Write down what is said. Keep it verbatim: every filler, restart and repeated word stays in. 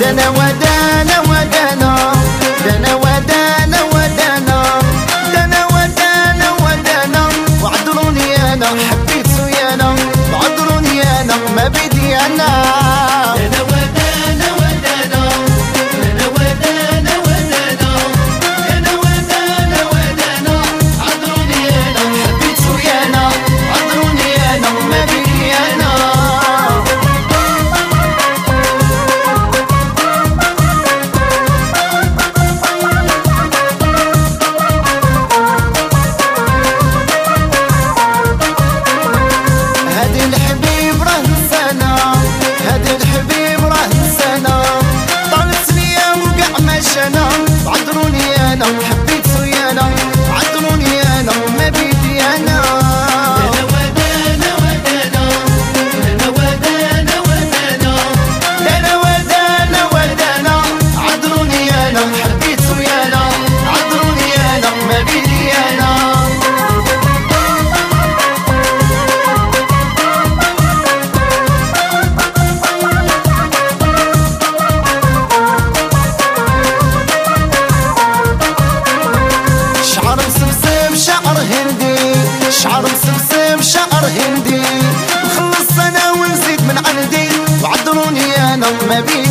دنا ودانا ودانا دنا ودانا ودانا دنا ودانا ودانا وعذروني انا حبيت سويانا وعذروني انا ما بدي انا دنا ودانا ودانا دنا ودانا ودانا دنا ودانا ودانا عذروني انا حبيت سويانا وعذروني انا ما بدي انا عذروني انا حبيت سويانا عذروني انا ما بيدي انا دنا ودانا ودانا دنا ودانا ودانا دنا ودانا ودانا عذروني انا حبيت سويانا عذروني انا ما بيدي انا شعر مسمسم شعر هندي نخلص انا ونزيد من عندي وعذروني انا ما بي